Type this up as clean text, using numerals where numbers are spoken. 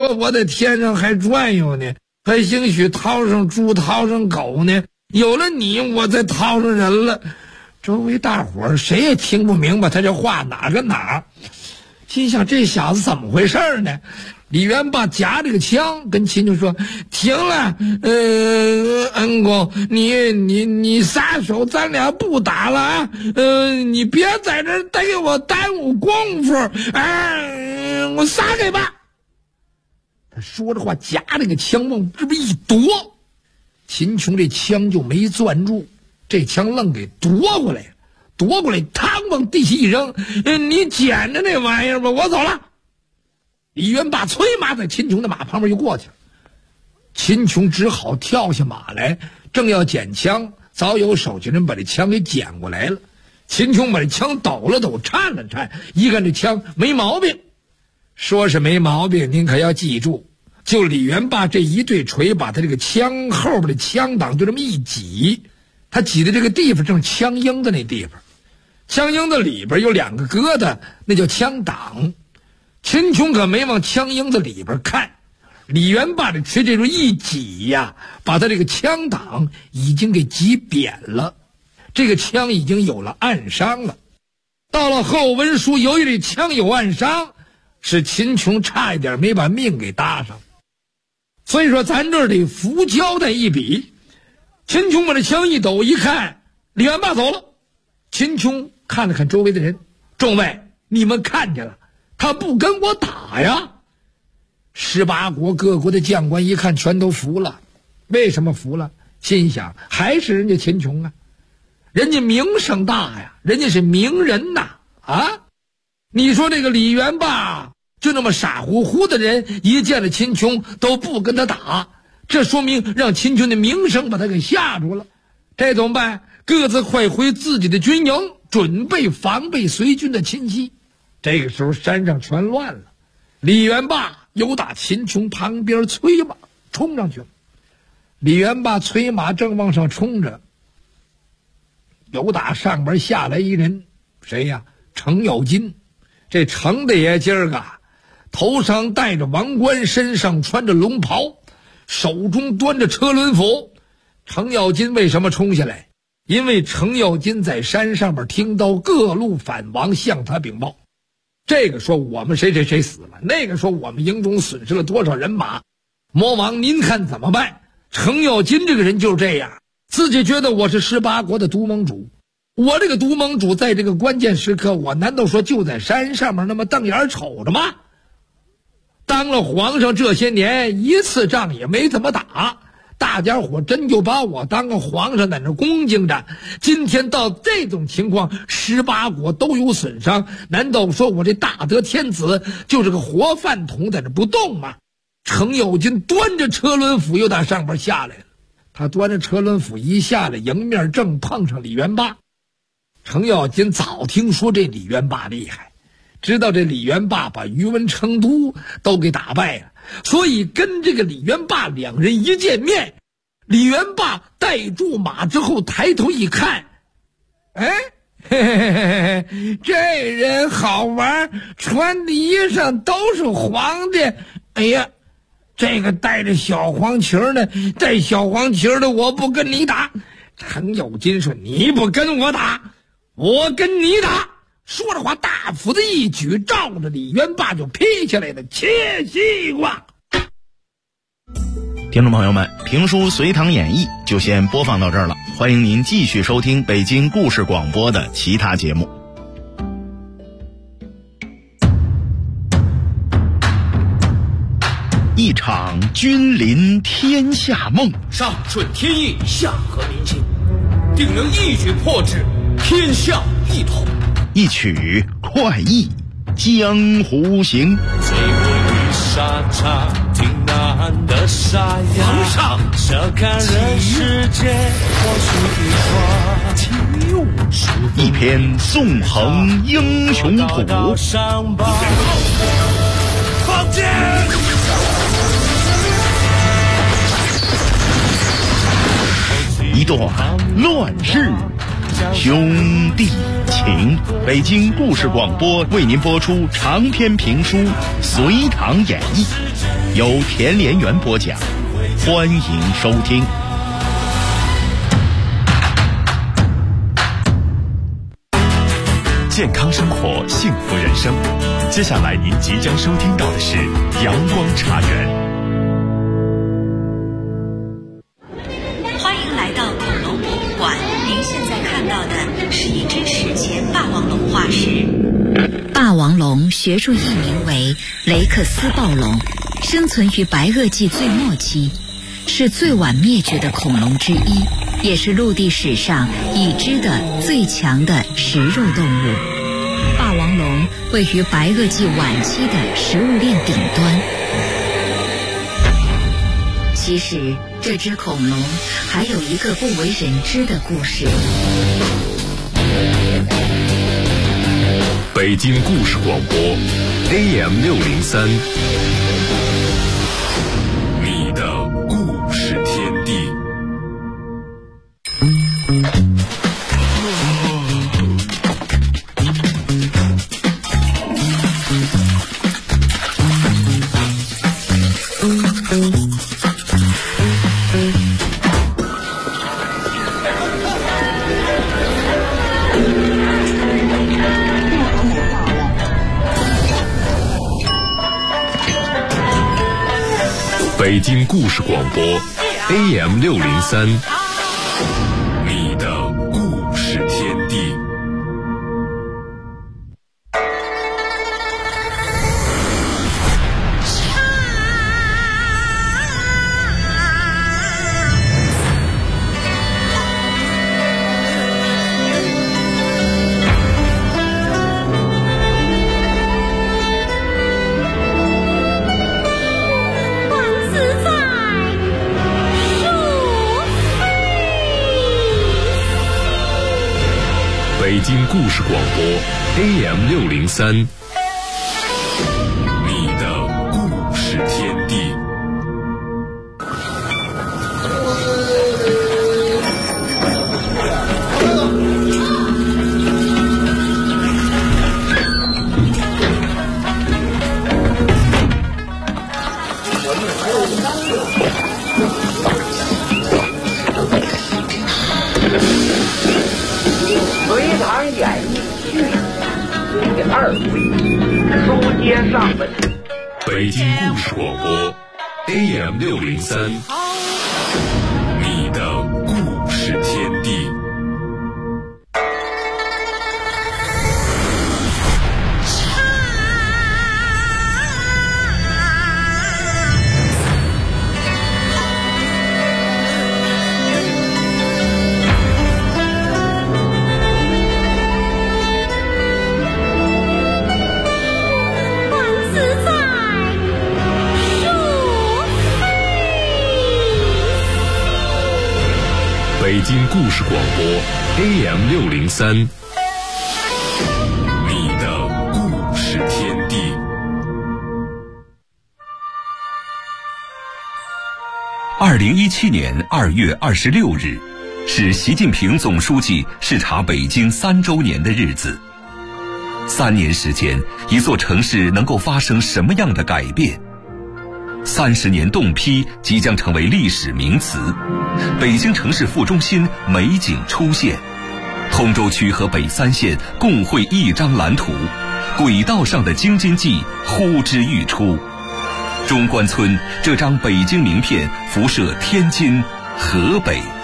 了我在天上还转悠呢，还兴许掏上猪掏上狗呢，有了你我再掏上人了。周围大伙儿谁也听不明白他这话哪跟哪，心想这小子怎么回事呢？李元霸夹这个枪跟秦琼说，停了，恩公，你撒手，咱俩不打了啊，你别在这给我耽误功夫，我撒开吧。他说着话夹这个枪往这么一夺，秦琼这枪就没攥住，这枪愣给夺过来，嘡往地下一扔，你捡着那玩意儿吧，我走了。李元霸催马在秦琼的马旁边就过去了，秦琼只好跳下马来，正要捡枪，早有手下人把这枪给捡过来了。秦琼把这枪抖了抖，颤了颤，一看这枪没毛病。说是没毛病，您可要记住，就李元霸这一对锤把他这个枪后边的枪挡就这么一挤，他挤的这个地方正是枪缨子那地方，枪缨子里边有2个疙瘩，那叫枪挡。秦琼可没往枪缨子里边看，李元霸这锤这种一挤呀，把他这个枪挡已经给挤扁了，这个枪已经有了暗伤了。到了后文书，由于这枪有暗伤，使秦琼差一点没把命给搭上，所以说咱这儿得扶交代一笔。秦琼把这枪一抖一看，李元霸走了。秦琼看了看周围的人，众位，你们看见了，他不跟我打呀。18国各国的将官一看全都服了。为什么服了？心想还是人家秦琼啊，人家名声大呀，人家是名人呐啊！你说这个李元霸就那么傻乎乎的人，一见了秦琼都不跟他打，这说明让秦琼的名声把他给吓住了。这怎么办？各自快回自己的军营，准备防备随军的侵袭。这个时候山上全乱了，李元霸由打秦琼旁边催马冲上去了。李元霸催马正往上冲着，由打上边下来一人，谁呀？程咬金。这程大爷今儿个头上戴着王冠，身上穿着龙袍，手中端着车轮斧。程咬金为什么冲下来？因为程咬金在山上边听到各路反王向他禀报，这个说我们谁谁谁死了，那个说我们营中损失了多少人马，魔王您看怎么办？程咬金这个人就是这样，自己觉得我是18国的独盟主，我这个独盟主在这个关键时刻，我难道说就在山上面那么瞪眼瞅着吗？当了皇上这些年，一次仗也没怎么打，大家伙真就把我当个皇上在那恭敬着。今天到这种情况，18国都有损伤，难道说我这大德天子就是个活饭桶在这不动吗？程咬金端着车轮斧又打上边下来了，他端着车轮斧一下来，迎面正碰上李元霸。程咬金早听说这李元霸厉害，知道这李元霸把于文成都都给打败了，所以跟这个李元霸两人一见面，李元霸带住马之后抬头一看，这人好玩，穿的衣裳都是黄的，哎呀，这个带着小黄旗呢，带小黄旗的我不跟你打。程咬金说，你不跟我打，我跟你打。说着话，大斧子一举，照着李元霸就劈下来的切西瓜。 听众朋友们，评书《隋唐演义》就先播放到这儿了，欢迎您继续收听北京故事广播的其他节目。一场君临天下梦， 上顺天意，下合民心，定能一举破之，天下一统。 一曲快意江湖行。 最后一沙场，挺难的沙哑。 皇上， 小看人世间，或许一篇纵横英雄谱。 放箭！ 一段乱世兄弟情。北京故事广播为您播出长篇评书《隋唐演义》。 由田连元播讲，欢迎收听。 健康生活，幸福人生。接下来您即将收听到的是阳光茶园。 欢迎来到恐龙博物馆，您现在看到的是一只史前霸王龙化石。霸王龙学术译名为雷克斯暴龙，生存于白垩纪最末期，是最晚灭绝的恐龙之一，也是陆地史上已知的最强的食肉动物。霸王龙位于白垩纪晚期的食物链顶端。其实这只恐龙还有一个不为人知的故事。 北京故事广播 AM603， 你的故事天地。北京故事广播 AM603， 你的故事天地。北京故事广播 AM603， 你的故事天地。 隋唐演义序第2回，书接上文。 北京故事广播 AM603， 你的故事天地。北京故事广播 AM603， 你的故事天地。2017年2月26日，是习近平总书记视察北京3周年的日子。3年时间，一座城市能够发生什么样的改变？30年冻批即将成为历史名词，北京城市副中心美景出现，通州区和北3县共绘一张蓝图，轨道上的京津冀呼之欲出。中关村这张北京名片辐射天津、河北、